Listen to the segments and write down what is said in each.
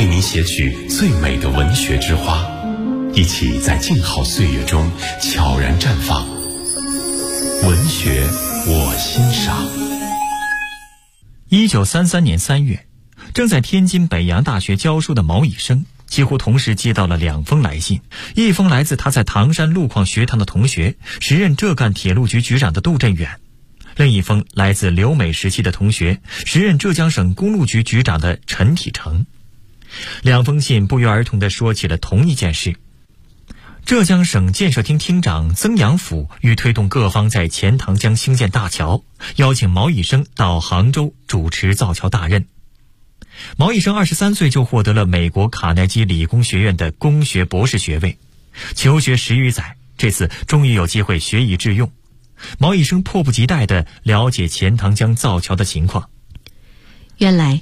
为您写取最美的文学之花，一起在静好岁月中悄然绽放。文学我欣赏。 1933年3月，正在天津北洋大学教书的毛以生几乎同时接到了2封来信，一封来自他在唐山路矿学堂的同学，时任浙赣铁路局局长的杜振远；另一封来自留美时期的同学，时任浙江省公路局局长的陈体成。2封信不约而同地说起了同一件事：浙江省建设厅厅长曾阳甫欲推动各方在钱塘江兴建大桥，邀请毛以生到杭州主持造桥大任。毛以生23岁就获得了美国卡耐基理工学院的工学博士学位，求学10余载，这次终于有机会学以致用。毛以生迫不及待地了解钱塘江造桥的情况。 原来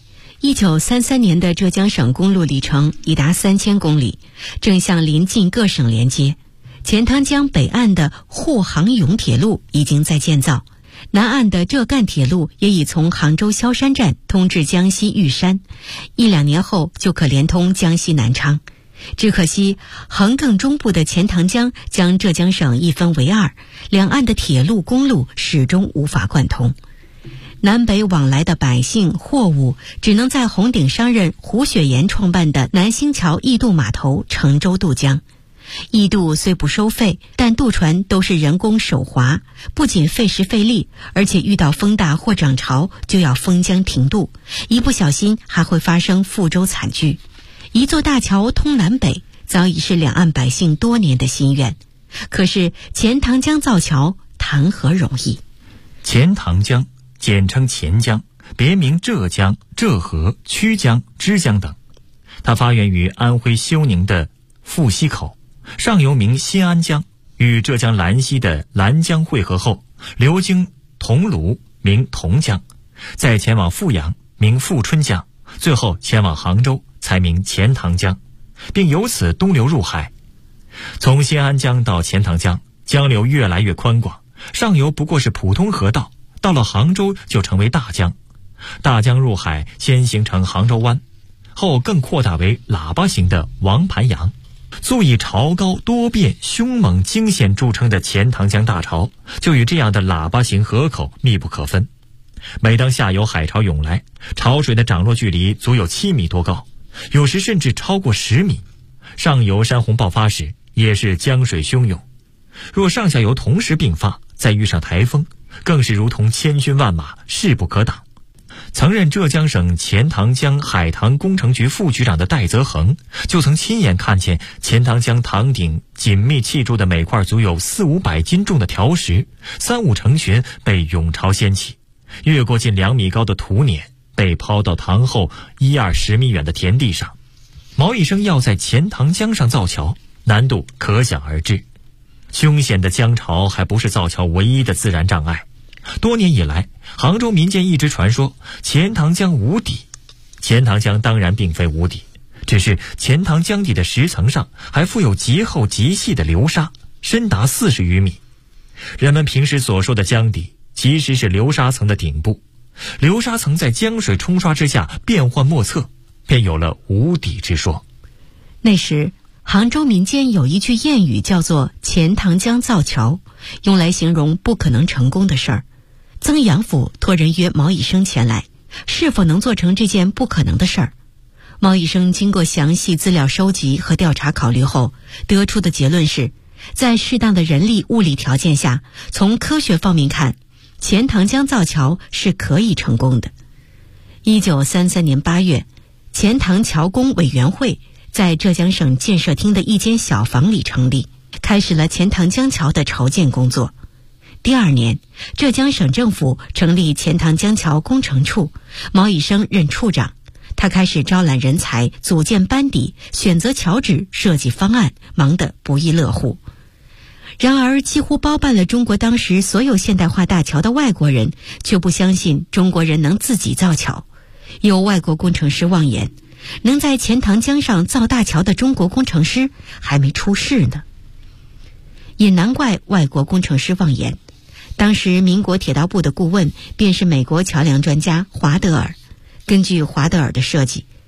1933年的浙江省公路里程已达3000公里，正向邻近各省连接。钱塘江北岸的沪杭甬铁路已经在建造，南岸的浙赣铁路也已从杭州萧山站通至江西玉山，1-2年后就可连通江西南昌。只可惜横亘中部的钱塘江将浙江省一分为2，两岸的铁路公路始终无法贯通。南北往来的百姓货物只能在红顶商人胡雪岩创办的南星桥驿渡码头乘舟渡江。驿渡虽不收费，但渡船都是人工手划，不仅费时费力，而且遇到风大或涨潮就要封江停渡，一不小心还会发生覆舟惨剧。一座大桥通南北，早已是两岸百姓多年的心愿。可是钱塘江造桥谈何容易？ 钱塘江简称钱江，别名浙江、浙河、曲江、枝江等。它发源于安徽休宁的富溪口，上游名新安江，与浙江兰溪的兰江汇合后，流经桐庐，名桐江，再前往富阳，名富春江，最后前往杭州，才名钱塘江，并由此东流入海。从新安江到钱塘江，江流越来越宽广，上游不过是普通河道，到了杭州就成为大江。大江入海，先形成杭州湾，后更扩大为喇叭形的王盘洋。素以潮高多变、凶猛惊险著称的钱塘江大潮，就与这样的喇叭形河口密不可分。每当下游海潮涌来，潮水的涨落距离足有7米多高，有时甚至超过10米。上游山洪爆发时，也是江水汹涌。若上下游同时并发，再遇上台风，更是如同千军万马，势不可挡。曾任浙江省钱塘江海塘工程局副局长的戴泽恒，就曾亲眼看见钱塘江塘顶紧密砌筑的每块足有400-500斤重的条石，3-5成群被涌潮掀起，越过近2米高的土碾，被抛到塘后1-20米远的田地上。毛以生要在钱塘江上造桥，难度可想而知。凶险的江潮还不是造桥唯一的自然障碍。多年以来，杭州民间一直传说钱塘江无底。钱塘江当然并非无底，只是钱塘江底的石层上还附有极厚极细的流沙，深达40余米。人们平时所说的江底，其实是流沙层的顶部。流沙层在江水冲刷之下变幻莫测，便有了无底之说。 那时杭州民间有一句谚语叫做钱塘江造桥，用来形容不可能成功的事儿。曾阳甫托人约毛以生前来，是否能做成这件不可能的事儿？毛以生经过详细资料收集和调查考虑后，得出的结论是，在适当的人力物力条件下，从科学方面看，钱塘江造桥是可以成功的。1933年8月，钱塘桥工委员会在浙江省建设厅的一间小房里成立，开始了钱塘江桥的筹建工作。第2年，浙江省政府成立钱塘江桥工程处，毛以生任处长。他开始招揽人才，组建班底，选择桥址，设计方案，忙得不亦乐乎。然而，几乎包办了中国当时所有现代化大桥的外国人，却不相信中国人能自己造桥。有外国工程师妄言，能在钱塘江上造大桥的中国工程师还没出世呢。也难怪外国工程师妄言，当时民国铁道部的顾问便是美国桥梁专家华德尔。根据华德尔的设计，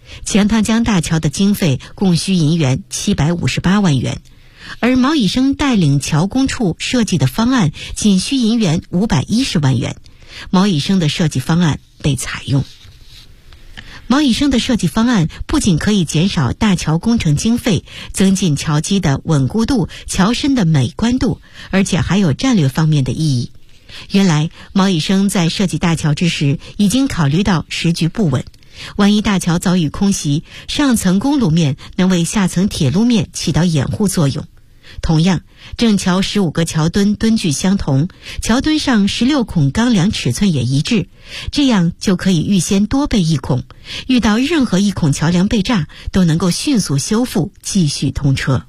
钱塘江大桥的经费共需银元758万元，而毛以生带领桥工处设计的方案仅需银元510万元，毛以生的设计方案被采用。毛以生的设计方案不仅可以减少大桥工程经费，增进桥基的稳固度、桥身的美观度，而且还有战略方面的意义。原来毛以生在设计大桥之时已经考虑到时局不稳，万一大桥遭遇空袭，上层公路面能为下层铁路面起到掩护作用。同样，正桥15个桥墩墩距相同，桥墩上16孔钢梁尺寸也一致，这样就可以预先多备1孔，遇到任何1孔桥梁被炸都能够迅速修复，继续通车。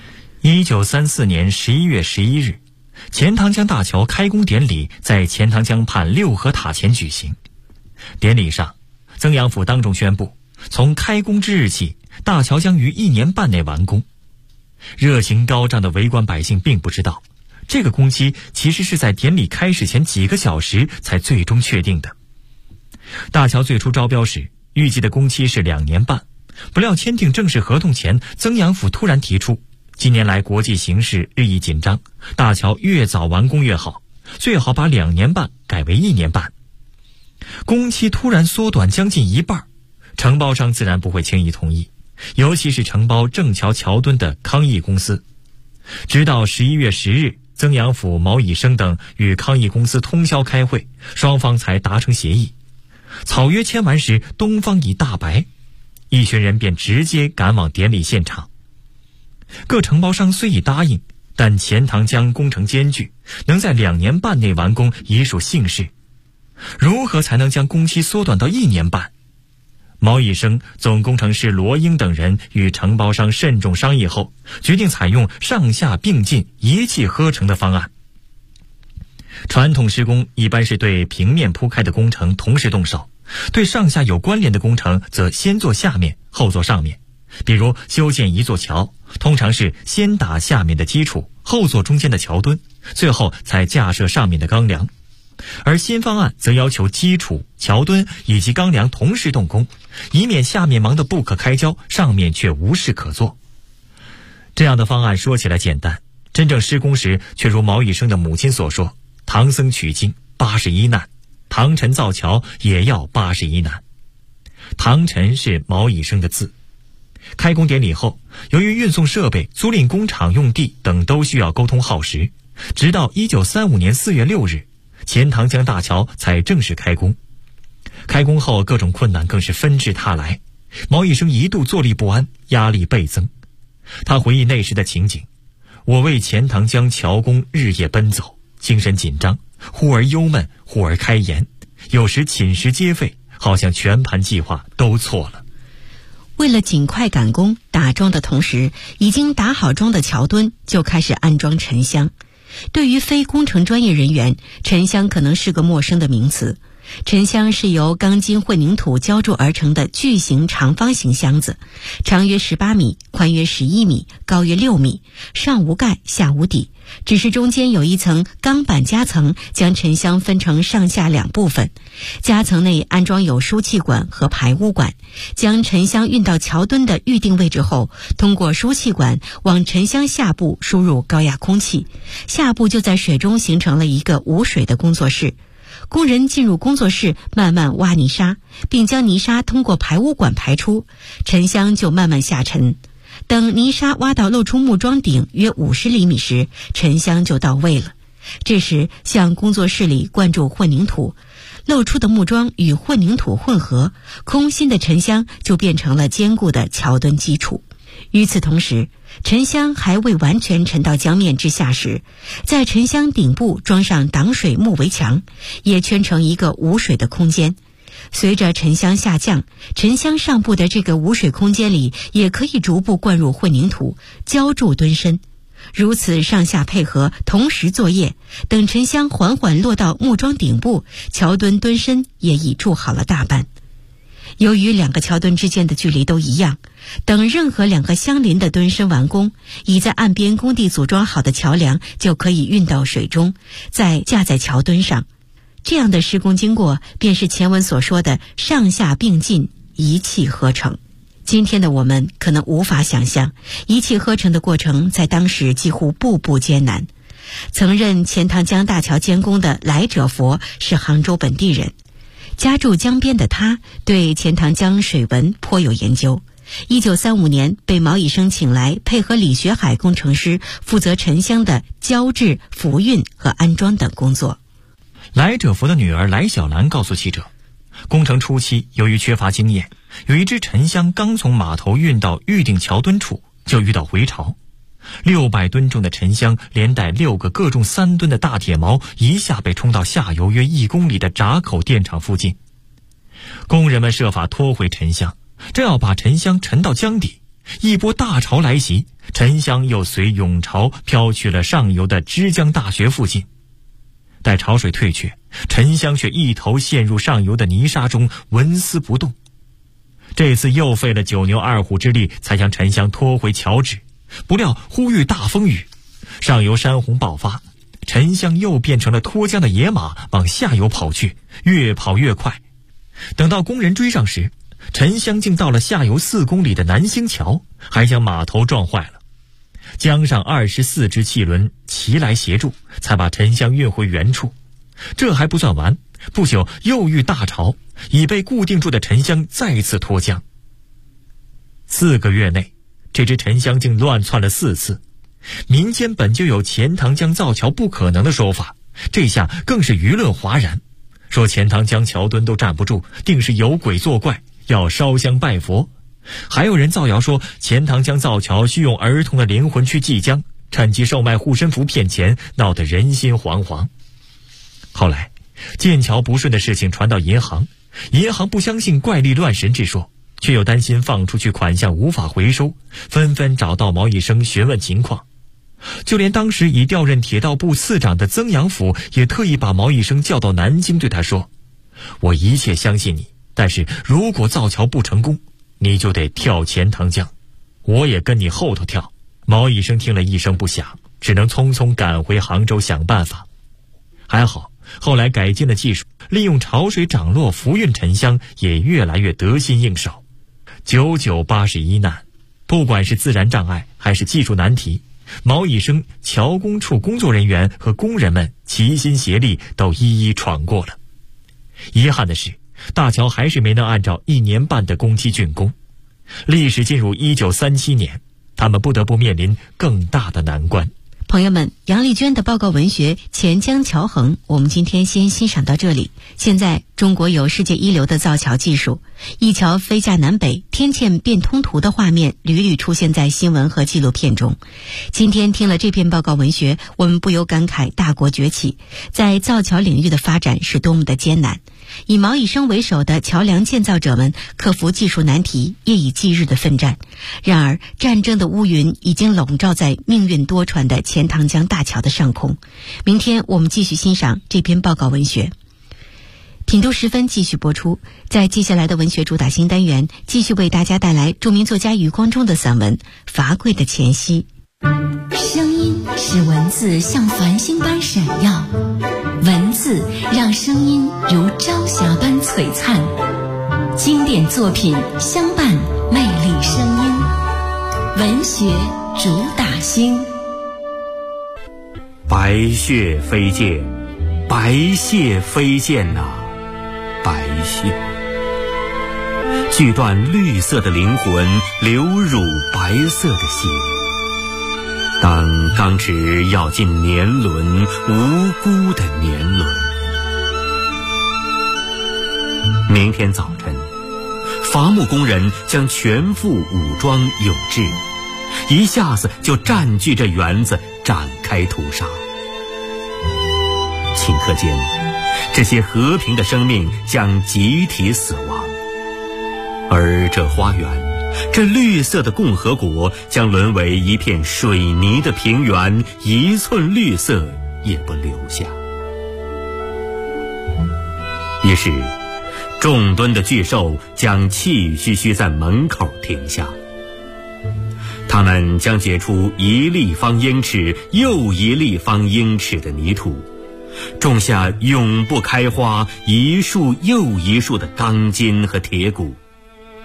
1934年11月11日，钱塘江大桥开工典礼在钱塘江畔六合塔前举行。典礼上，曾阳甫当众宣布，从开工之日起，大桥将于1年半内完工。热情高涨的围观百姓并不知道，这个工期其实是在典礼开始前几个小时才最终确定的。大桥最初招标时，预计的工期是2年半，不料签订正式合同前，曾阳甫突然提出，近年来国际形势日益紧张，大桥越早完工越好，最好把2年半改为1年半。工期突然缩短将近一半，承包商自然不会轻易同意，尤其是承包正桥桥墩的康益公司。直到11月10日，曾阳甫、毛以生等与康益公司通宵开会，双方才达成协议。草约签完时，东方已大白，一群人便直接赶往典礼现场。各承包商虽已答应，但钱塘江工程艰巨，能在2年半内完工已属幸事。如何才能将工期缩短到1年半？毛以生、总工程师罗英等人与承包商慎重商议后，决定采用上下并进、一气呵成的方案。传统施工一般是对平面铺开的工程同时动手，对上下有关联的工程则先做下面，后做上面。比如修建一座桥，通常是先打下面的基础，后做中间的桥墩，最后才架设上面的钢梁。而新方案则要求基础、桥墩以及钢梁同时动工，以免下面忙得不可开交，上面却无事可做。这样的方案说起来简单，真正施工时却如毛以生的母亲所说，唐僧取经81难，唐臣造桥也要81难。唐臣是毛以生的字。开工典礼后，由于运送设备、租赁工厂用地等都需要沟通耗时，直到1935年4月6日，钱塘江大桥才正式开工。开工后，各种困难更是纷至沓来，毛以生一度坐立不安，压力倍增。他回忆那时的情景：我为钱塘江桥工日夜奔走，精神紧张，忽而忧闷，忽而开颜，有时寝食皆废，好像全盘计划都错了。 为了尽快赶工，打桩的同时，已经打好桩的桥墩就开始安装沉箱。对于非工程专业人员，沉箱可能是个陌生的名词。沉箱是由钢筋混凝土浇筑而成的巨型长方形箱子，长约18米，宽约11米，高约6米，上无盖，下无底，只是中间有一层钢板夹层，将沉箱分成上下2部分。夹层内安装有输气管和排污管，将沉箱运到桥墩的预定位置后，通过输气管往沉箱下部输入高压空气，下部就在水中形成了一个无水的工作室。工人进入工作室，慢慢挖泥沙，并将泥沙通过排污管排出，沉箱就慢慢下沉。等泥沙挖到露出木桩顶约50厘米时，沉箱就到位了。这时向工作室里灌注混凝土，露出的木桩与混凝土混合，空心的沉箱就变成了坚固的桥墩基础。与此同时，沉箱还未完全沉到江面之下时，在沉箱顶部装上挡水木围墙，也圈成一个无水的空间。随着沉箱下降，沉箱上部的这个无水空间里也可以逐步灌入混凝土，浇筑墩身。如此上下配合，同时作业，等沉箱缓缓落到木桩顶部，桥墩墩身也已筑好了大半。由于2个桥墩之间的距离都一样，等任何2个相邻的墩身完工，已在岸边工地组装好的桥梁就可以运到水中，再架在桥墩上。这样的施工经过便是前文所说的上下并进， 一气呵成。今天的我们可能无法想象，一气呵成的过程在当时几乎步步艰难。曾任钱塘江大桥监工的来者佛是杭州本地人，家住江边的他对钱塘江水文颇有研究。1935年被毛以生请来，配合李学海工程师负责沉香的浇制、浮运和安装等工作。 来者佛的女儿来小兰告诉记者，工程初期由于缺乏经验，有一只沉香刚从码头运到预定桥墩处，就遇到回潮，600吨重的沉香连带6个各重3吨的大铁锚一下被冲到下游约1公里的闸口电厂附近。工人们设法拖回沉香，正要把沉香沉到江底，一波大潮来袭，沉香又随涌潮飘去了上游的枝江大学附近。待潮水退却，沉香却一头陷入上游的泥沙中，纹丝不动。这次又费了9牛2虎之力，才将沉香拖回桥址。不料忽遇大风雨，上游山洪爆发，沉香又变成了脱缰的野马，往下游跑去，越跑越快。等到工人追上时，沉香竟到了下游4公里的南兴桥，还将码头撞坏了。江上24只汽轮齐来协助，才把沉香运回原处。这还不算完，不久又遇大潮，已被固定住的沉香再次脱缰。4个月内，这只沉香竟乱窜了4次。民间本就有钱塘江造桥不可能的说法，这下更是舆论哗然，说钱塘江桥墩都站不住，定是有鬼作怪，要烧香拜佛。还有人造谣说钱塘江造桥需用儿童的灵魂去祭江，趁机售卖护身符骗钱，闹得人心惶惶。后来建桥不顺的事情传到银行，银行不相信怪力乱神之说，却又担心放出去款项无法回收，纷纷找到毛以生询问情况。就连当时已调任铁道部次长的曾阳甫也特意把毛以生叫到南京，对他说，我一切相信你，但是如果造桥不成功，你就得跳钱塘江，我也跟你后头跳。毛以生听了一声不响，只能匆匆赶回杭州想办法。还好后来改进的技术，利用潮水涨落浮运沉香也越来越得心应手。9981难，不管是自然障碍还是技术难题，毛以生、桥工处工作人员和工人们齐心协力，都一一闯过了。遗憾的是，大桥还是没能按照1年半的工期竣工。历史进入1937年，他们不得不面临更大的难关。 朋友们，杨丽娟的报告文学《钱江桥横》，我们今天先欣赏到这里。现在中国有世界一流的造桥技术，一桥飞架南北、天堑变通图的画面屡屡出现在新闻和纪录片中。今天听了这篇报告文学，我们不由感慨大国崛起在造桥领域的发展是多么的艰难。以毛以生为首的桥梁建造者们克服技术难题，夜以继日的奋战。然而战争的乌云已经笼罩在命运多舛的钱塘江大桥的上空。明天我们继续欣赏这篇报告文学。品读时分继续播出，在接下来的文学主打新单元，继续为大家带来著名作家余光中的散文《罚跪的前夕》。 声音使文字像繁星般闪耀，文字让声音如朝霞般璀璨。经典作品相伴魅力声音，文学主打星。 白屑飞溅，白屑飞溅呐，白屑锯断绿色的灵魂，流入白色的血。当钢尺咬进年轮，无辜的年轮。明天早晨，伐木工人将全副武装涌至，一下子就占据这园子，展开屠杀。顷刻间，这些和平的生命将集体死亡，而这花园，这绿色的共和国将沦为一片水泥的平原，一寸绿色也不留下。于是重吨的巨兽将气吁吁在门口停下，它们将结出1立方英尺又1立方英尺的泥土，种下永不开花1束又1束的钢筋和铁骨。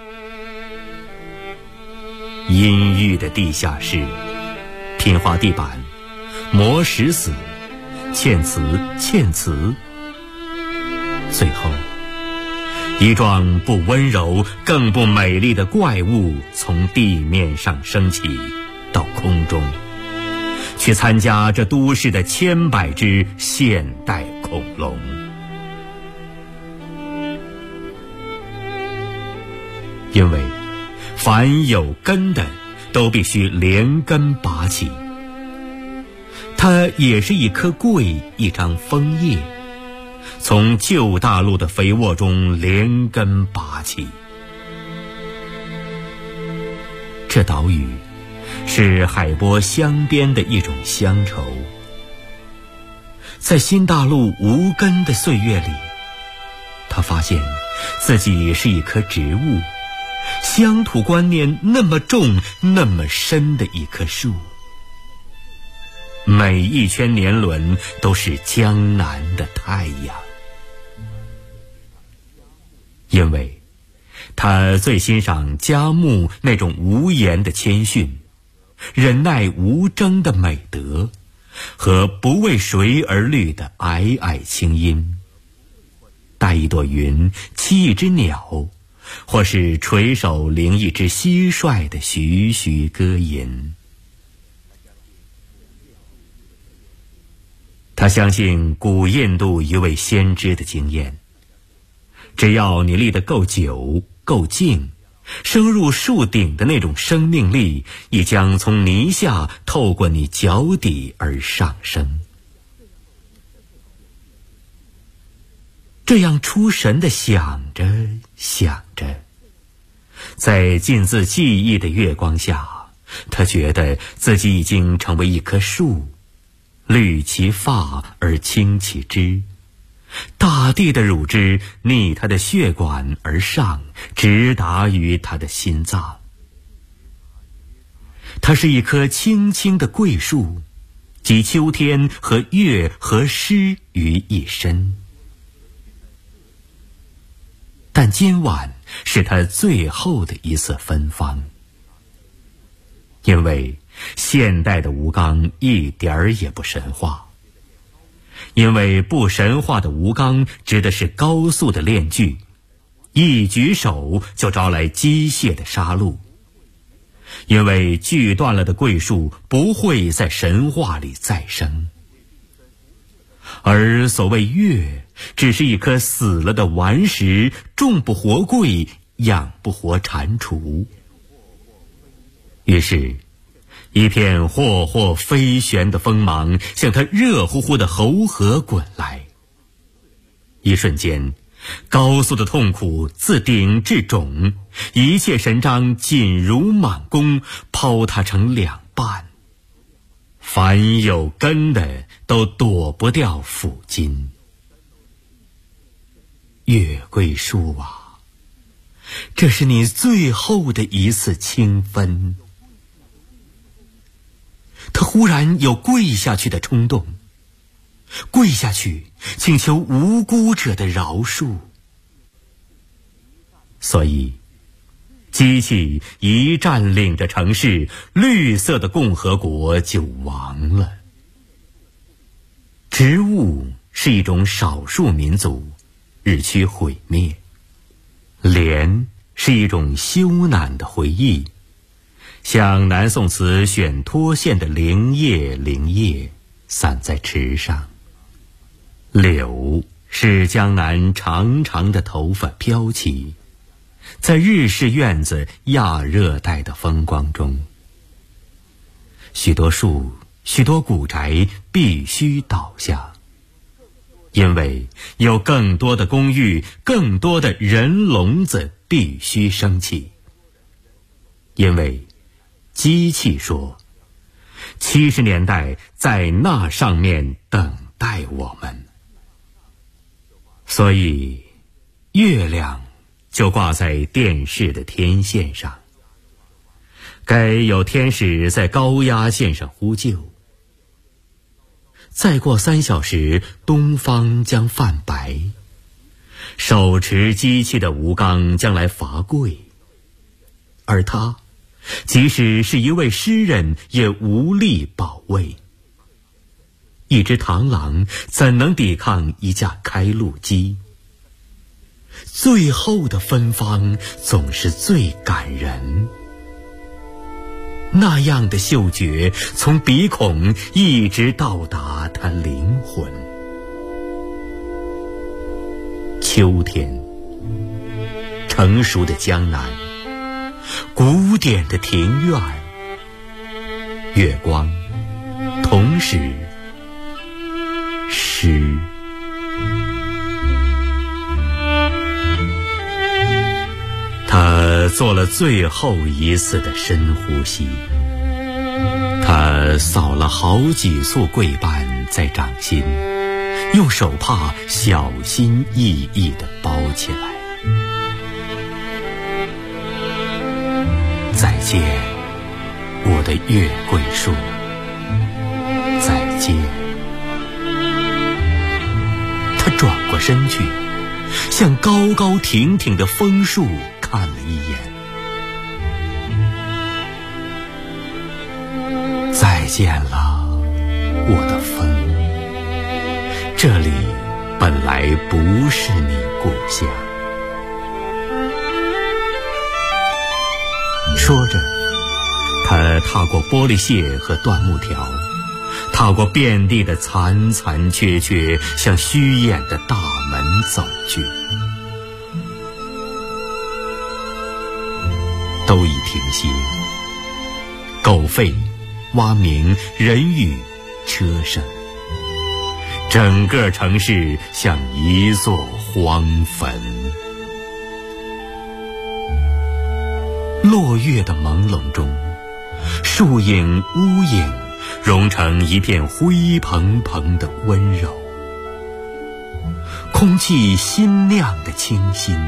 阴郁的地下室，拼花地板，磨石子，嵌瓷，最后一幢不温柔更不美丽的怪物从地面上升起到空中，去参加这都市的千百只现代恐龙。因为凡有根的都必须连根拔起，它也是一棵桂，一张枫叶，从旧大陆的肥沃中连根拔起。这岛屿是海波乡边的一种乡愁，在新大陆无根的岁月里，他发现自己是一棵植物，乡土观念那么重那么深的一棵树，每一圈年轮都是江南的太阳。因为他最欣赏佳木那种无言的谦逊，忍耐无争的美德，和不为谁而虑的皑皑清音。带一朵云，栖一只鸟，或是垂手领一只蟋蟀的徐徐歌吟。他相信古印度一位先知的经验，只要你立得够久够静，升入树顶的那种生命力已将从泥下透过你脚底而上升。这样出神地想着想着，在尽自记忆的月光下，他觉得自己已经成为一棵树，绿其发而青其枝，大地的乳汁逆他的血管而上，直达于他的心脏。它是一棵青青的桂树，集秋天和月和诗于一身。但今晚是他最后的一次芬芳，因为现代的吴刚一点儿也不神话，因为不神话的吴刚指的是高速的链锯，一举手就招来机械的杀戮，因为锯断了的桂树不会在神话里再生，而所谓月只是一颗死了的顽石，种不活桂，养不活蟾蜍。于是一片霍霍飞旋的锋芒向他热乎乎的喉核滚来，一瞬间高速的痛苦自顶至踵，一切神章紧如蟒弓，抛他成两半。凡有根的都躲不掉斧金。月桂树啊，这是你最后的一次清芬。他忽然有跪下去的冲动，跪下去请求无辜者的饶恕。所以机器一占领着城市，绿色的共和国就亡了。植物是一种少数民族，日趋毁灭。莲是一种羞赧的回忆，像南宋词选脱线的灵叶散在池上。柳是江南长长的头发飘起，在日式院子亚热带的风光中，许多树许多古宅必须倒下，因为有更多的公寓，更多的人笼子必须升起。因为机器说70年代在那上面等待我们，所以月亮就挂在电视的天线上，该有天使在高压线上呼救。再过3小时，东方将泛白，手持机器的吴刚将来伐桂，而他即使是一位诗人也无力保卫。一只螳螂怎能抵抗一架开路机？最后的芬芳总是最感人。那样的嗅觉从鼻孔一直到达他灵魂。秋天，成熟的江南，古典的庭院，月光，同时诗。他做了最后一次的深呼吸，他扫了好几簇桂瓣在掌心，用手帕小心翼翼地包起来。再见，我的月桂树，再见。他转过身去，向高高挺挺的枫树看了一眼。再见了，我的风，这里本来不是你故乡。说着，他踏过玻璃屑和断木条，踏过遍地的残残缺缺，向虚掩的大门走去。都已停歇，狗吠、蛙鸣、人语、车声，整个城市像一座荒坟。落月的朦胧中，树影、屋影融成一片灰蓬蓬的温柔，空气新酿的清新。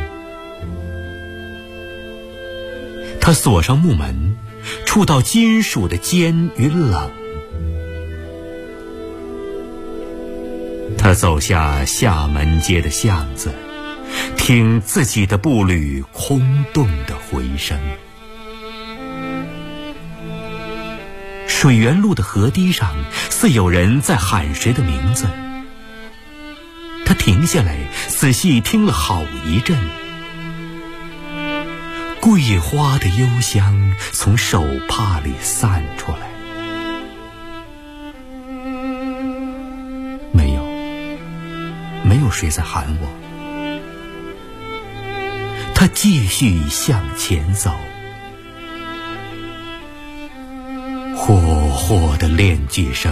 他锁上木门，触到金属的尖与冷。他走下厦门街的巷子，听自己的步履空洞的回声。水源路的河堤上，似有人在喊谁的名字。他停下来，仔细听了好一阵。桂花的幽香从手帕里散出来。没有谁在喊我。他继续向前走，霍霍的链锯声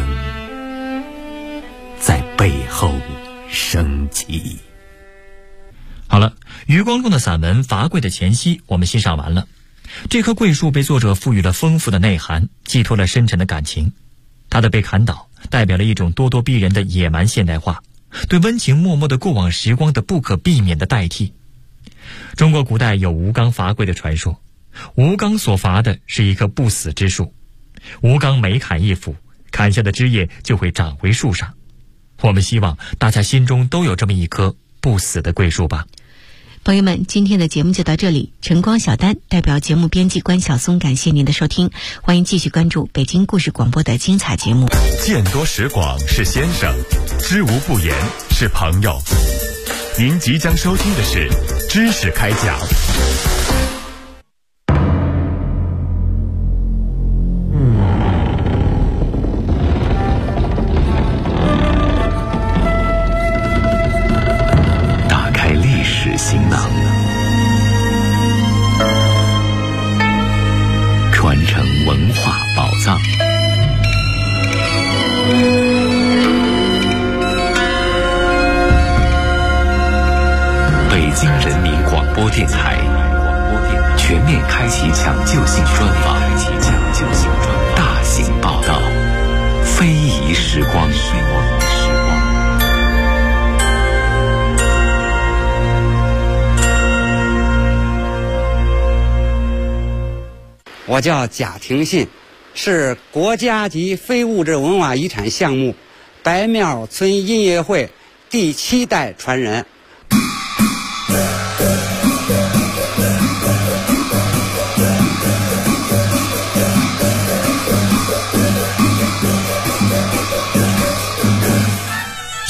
在背后升起。 好了，余光中的散文《伐桂的前夕》我们欣赏完了。这棵桂树被作者赋予了丰富的内涵，寄托了深沉的感情。它的被砍倒代表了一种咄咄逼人的野蛮现代化，对温情脉脉的过往时光的不可避免的代替。中国古代有吴刚伐桂的传说，吴刚所伐的是一棵不死之树，吴刚每砍一斧，砍下的枝叶就会长回树上。我们希望大家心中都有这么一棵不死的桂树吧。 朋友们，今天的节目就到这里。晨光小丹代表节目编辑关晓松，感谢您的收听，欢迎继续关注北京故事广播的精彩节目。 见多识广是先生，知无不言是朋友。您即将收听的是知识开讲。行囊，传承文化宝藏。北京人民广播电台全面开启抢救性专访，大型报道，非遗时光。 我叫贾廷信，是国家级非物质文化遗产项目白庙村音乐会第7代传人。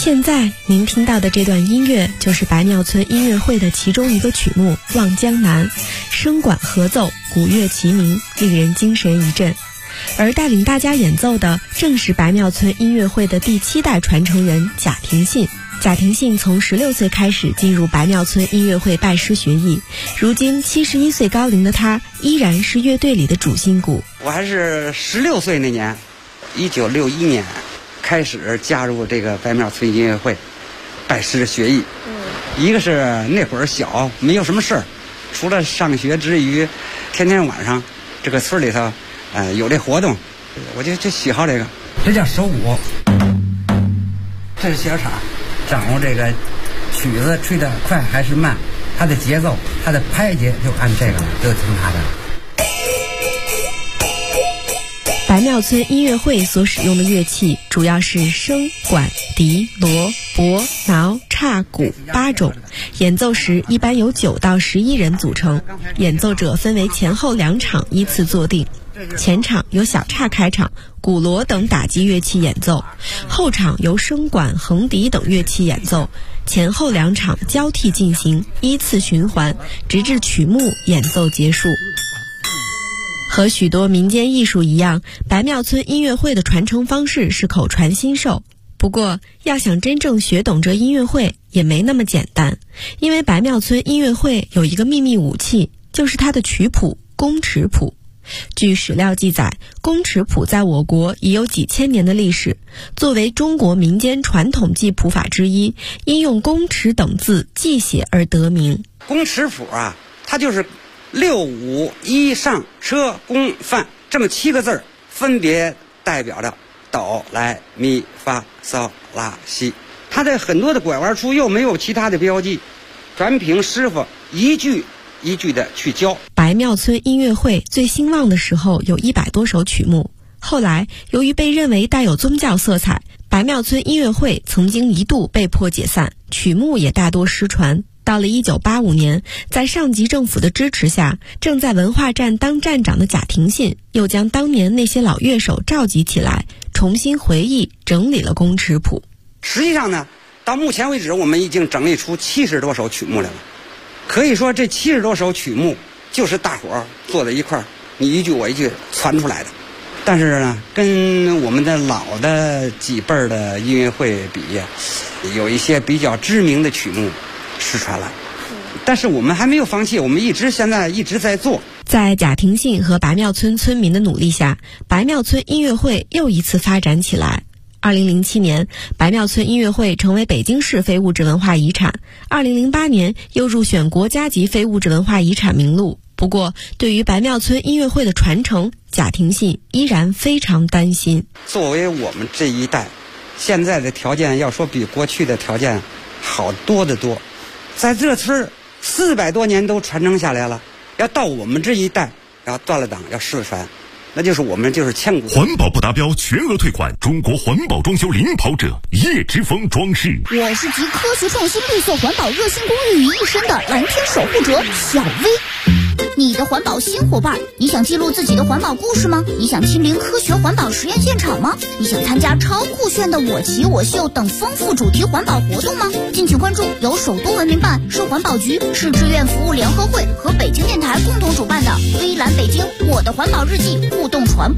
现在您听到的这段音乐就是白庙村音乐会的其中一个曲目《望江南》，声管合奏，鼓乐齐鸣，令人精神一振。而带领大家演奏的正是白庙村音乐会的第7代传承人贾廷信。贾廷信从16岁开始进入白庙村音乐会拜师学艺，如今71岁高龄的他依然是乐队里的主心骨。 我还是16岁那年，1961年开始加入这个白庙村音乐会，拜师学艺。一个是那会儿小，没有什么事儿，除了上学之余，天天晚上这个村里头，有这活动，我就喜好这个。这叫手鼓，这是小场，掌握这个曲子吹得快还是慢，它的节奏，它的拍节就按这个了，就听它的。 白庙村音乐会所使用的乐器主要是笙、管、笛、锣、钹、挠、叉、鼓8种，演奏时一般由9到11人组成，演奏者分为前后2场依次坐定。前场由小叉开场，鼓锣等打击乐器演奏，后场由笙管、横笛等乐器演奏，前后2场交替进行，依次循环，直至曲目演奏结束。和许多民间艺术一样，白庙村音乐会的传承方式是口传心授。不过，要想真正学懂这音乐会也没那么简单，因为白庙村音乐会有一个秘密武器，就是它的曲谱宫尺谱。据史料记载，宫尺谱在我国已有几千年的历史，作为中国民间传统记谱法之一，因用宫尺等字记写而得名。 宫尺谱啊，它就是6、5、1上车宫范这么7个字，分别代表着哆来咪发嗦拉西。它的很多的拐弯处又没有其他的标记，全凭师傅一句一句的去教。 白庙村音乐会最兴旺的时候有100多首曲目，后来由于被认为带有宗教色彩，白庙村音乐会曾经一度被迫解散，曲目也大多失传。到了1985年，在上级政府的支持下，正在文化站当站长的贾廷信又将当年那些老乐手召集起来，重新回忆整理了宫尺谱。 实际上呢，到目前为止我们已经整理出70多首曲目来了。可以说这70多首曲目就是大伙儿坐在一块儿，你一句我一句传出来的。但是呢，跟我们的老的几辈儿的音乐会比，有一些比较知名的曲目失传了。但是我们还没有放弃，我们现在一直在做。 在贾廷信和白庙村村民的努力下，白庙村音乐会又一次发展起来。2007年，白庙村音乐会成为北京市非物质文化遗产。2008年又入选国家级非物质文化遗产名录。不过，对于白庙村音乐会的传承，贾廷信依然非常担心。 作为我们这一代，现在的条件要说比过去的条件好多得多。在这村400多年都传承下来了，要到我们这一代要断了档，要失传，那就是我们就是千古。 环保不达标全额退款，中国环保装修领跑者叶之峰装饰。 我是集科学创新、绿色环保、热心公益于一身的蓝天守护者小薇。你的环保新伙伴，你想记录自己的环保故事吗？你想亲临科学环保实验现场吗？你想参加超酷炫的我骑我秀等丰富主题环保活动吗？敬请关注由首都文明办、市环保局、市志愿服务联合会和北京电台共同主办的微蓝北京我的环保日记互动传播